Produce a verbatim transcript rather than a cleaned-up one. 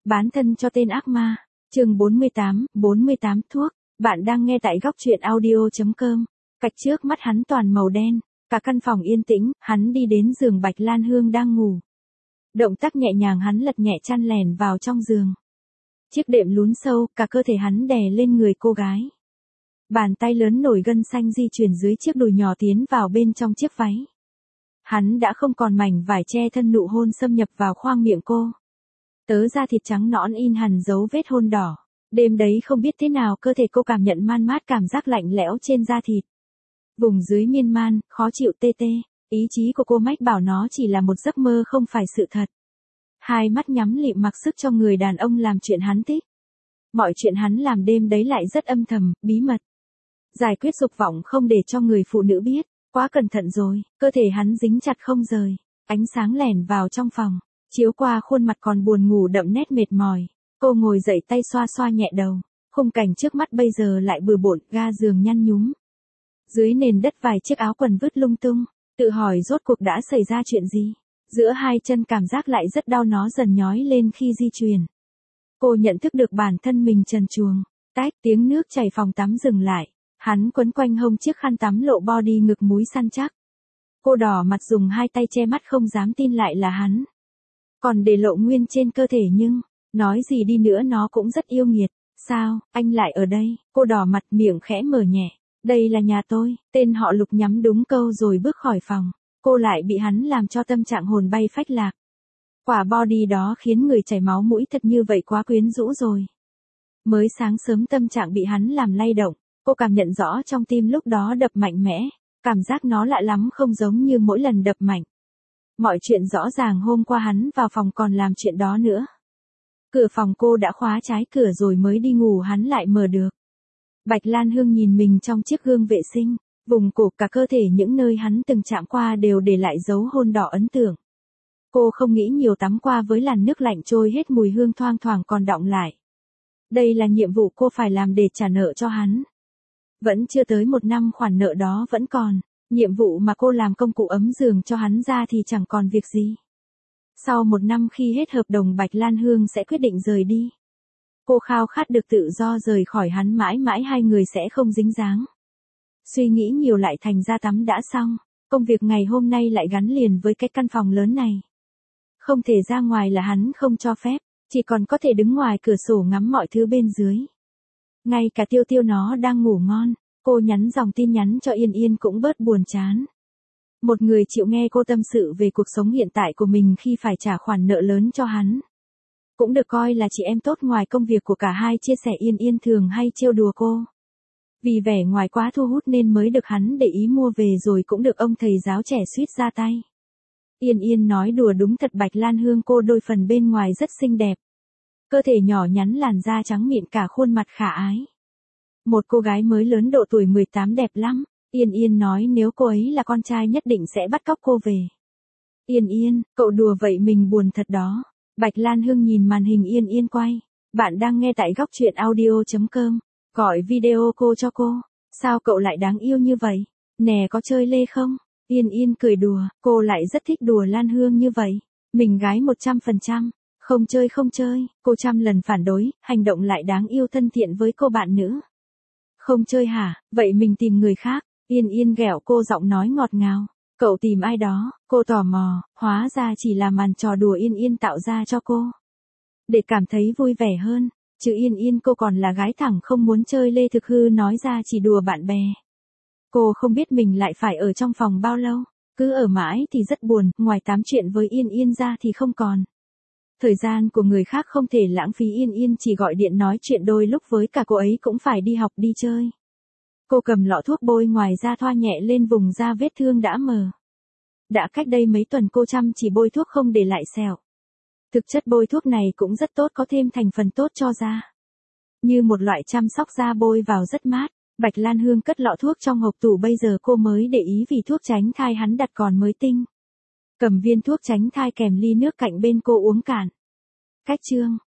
Bán thân cho tên ác ma. Chương bốn mươi tám, bốn mươi tám thuốc. Bạn đang nghe tại góc truyện audio chấm com. Cạch trước mắt hắn toàn màu đen, cả căn phòng yên tĩnh, hắn đi đến giường Bạch Lan Hương đang ngủ. Động tác nhẹ nhàng hắn lật nhẹ chăn lèn vào trong giường. Chiếc đệm lún sâu, cả cơ thể hắn đè lên người cô gái. Bàn tay lớn nổi gân xanh di chuyển dưới chiếc đùi nhỏ tiến vào bên trong chiếc váy. Hắn đã không còn mảnh vải che thân, nụ hôn xâm nhập vào khoang miệng cô. Tớ da thịt trắng nõn in hẳn dấu vết hôn đỏ. Đêm đấy không biết thế nào cơ thể cô cảm nhận man mát cảm giác lạnh lẽo trên da thịt. Vùng dưới miên man, khó chịu tê tê. Ý chí của cô mách bảo nó chỉ là một giấc mơ không phải sự thật. Hai mắt nhắm lịm mặc sức cho người đàn ông làm chuyện hắn thích. Mọi chuyện hắn làm đêm đấy lại rất âm thầm, bí mật. Giải quyết dục vọng không để cho người phụ nữ biết. Quá cẩn thận rồi, cơ thể hắn dính chặt không rời. Ánh sáng lẻn vào trong phòng, chiếu qua khuôn mặt còn buồn ngủ đậm nét mệt mỏi. Cô ngồi dậy tay xoa xoa nhẹ đầu. Khung cảnh trước mắt bây giờ lại bừa bộn, ga giường nhăn nhúm. Dưới nền đất vài chiếc áo quần vứt lung tung. Tự hỏi rốt cuộc đã xảy ra chuyện gì. Giữa hai chân cảm giác lại rất đau, nó dần nhói lên khi di chuyển. Cô nhận thức được bản thân mình trần truồng. Tách tiếng nước chảy phòng tắm dừng lại. Hắn quấn quanh hông chiếc khăn tắm lộ body ngực múi săn chắc. Cô đỏ mặt dùng hai tay che mắt không dám tin lại là hắn. Còn để lộ nguyên trên cơ thể nhưng, nói gì đi nữa nó cũng rất yêu nghiệt. Sao, anh lại ở đây? Cô đỏ mặt miệng khẽ mở nhẹ. Đây là nhà tôi. Tên họ Lục nhắm đúng câu rồi bước khỏi phòng. Cô lại bị hắn làm cho tâm trạng hồn bay phách lạc. Quả body đó khiến người chảy máu mũi thật, như vậy quá quyến rũ rồi. Mới sáng sớm tâm trạng bị hắn làm lay động. Cô cảm nhận rõ trong tim lúc đó đập mạnh mẽ. Cảm giác nó lạ lắm, không giống như mỗi lần đập mạnh. Mọi chuyện rõ ràng, hôm qua hắn vào phòng còn làm chuyện đó nữa. Cửa phòng cô đã khóa trái cửa rồi mới đi ngủ hắn lại mở được. Bạch Lan Hương nhìn mình trong chiếc gương vệ sinh. Vùng cổ, cả cơ thể những nơi hắn từng chạm qua đều để lại dấu hôn đỏ ấn tượng. Cô không nghĩ nhiều, tắm qua với làn nước lạnh trôi hết mùi hương thoang thoảng còn đọng lại. Đây là nhiệm vụ cô phải làm để trả nợ cho hắn. Vẫn chưa tới một năm khoản nợ đó vẫn còn. Nhiệm vụ mà cô làm công cụ ấm giường cho hắn ra thì chẳng còn việc gì. Sau một năm khi hết hợp đồng, Bạch Lan Hương sẽ quyết định rời đi. Cô khao khát được tự do rời khỏi hắn, mãi mãi hai người sẽ không dính dáng. Suy nghĩ nhiều lại thành ra tắm đã xong. Công việc ngày hôm nay lại gắn liền với cái căn phòng lớn này. Không thể ra ngoài là hắn không cho phép. Chỉ còn có thể đứng ngoài cửa sổ ngắm mọi thứ bên dưới. Ngay cả Tiêu Tiêu nó đang ngủ ngon. Cô nhắn dòng tin nhắn cho Yên Yên cũng bớt buồn chán. Một người chịu nghe cô tâm sự về cuộc sống hiện tại của mình khi phải trả khoản nợ lớn cho hắn. Cũng được coi là chị em tốt ngoài công việc của cả hai chia sẻ. Yên Yên thường hay trêu đùa cô. Vì vẻ ngoài quá thu hút nên mới được hắn để ý mua về, rồi cũng được ông thầy giáo trẻ suýt ra tay. Yên Yên nói đùa đúng thật. Bạch Lan Hương cô đôi phần bên ngoài rất xinh đẹp. Cơ thể nhỏ nhắn, làn da trắng mịn, cả khuôn mặt khả ái. Một cô gái mới lớn độ tuổi mười tám đẹp lắm. Yên Yên nói nếu cô ấy là con trai nhất định sẽ bắt cóc cô về. Yên Yên, cậu đùa vậy mình buồn thật đó. Bạch Lan Hương nhìn màn hình Yên Yên quay. Bạn đang nghe tại góc truyện audio chấm com. Gọi video cô cho cô. Sao cậu lại đáng yêu như vậy? Nè, có chơi lê không? Yên Yên cười đùa. Cô lại rất thích đùa Lan Hương như vậy. Mình gái một trăm phần trăm. Không chơi không chơi. Cô trăm lần phản đối. Hành động lại đáng yêu thân thiện với cô bạn nữ. Không chơi hả? Vậy mình tìm người khác. Yên Yên ghẹo cô, giọng nói ngọt ngào. Cậu tìm ai đó? Cô tò mò. Hóa ra chỉ là màn trò đùa Yên Yên tạo ra cho cô. Để cảm thấy vui vẻ hơn. Chứ Yên Yên cô còn là gái thẳng không muốn chơi lê thực hư, nói ra chỉ đùa bạn bè. Cô không biết mình lại phải ở trong phòng bao lâu. Cứ ở mãi thì rất buồn. Ngoài tám chuyện với Yên Yên ra thì không còn. Thời gian của người khác không thể lãng phí. Yên Yên chỉ gọi điện nói chuyện đôi lúc với cả cô ấy cũng phải đi học đi chơi. Cô cầm lọ thuốc bôi ngoài ra thoa nhẹ lên vùng da vết thương đã mờ. Đã cách đây mấy tuần cô chăm chỉ bôi thuốc không để lại sẹo. Thực chất bôi thuốc này cũng rất tốt, có thêm thành phần tốt cho da. Như một loại chăm sóc da, bôi vào rất mát. Bạch Lan Hương cất lọ thuốc trong hộp tủ, bây giờ cô mới để ý vì thuốc tránh thai hắn đặt còn mới tinh. Cầm viên thuốc tránh thai kèm ly nước cạnh bên cô uống cạn. Cách chương.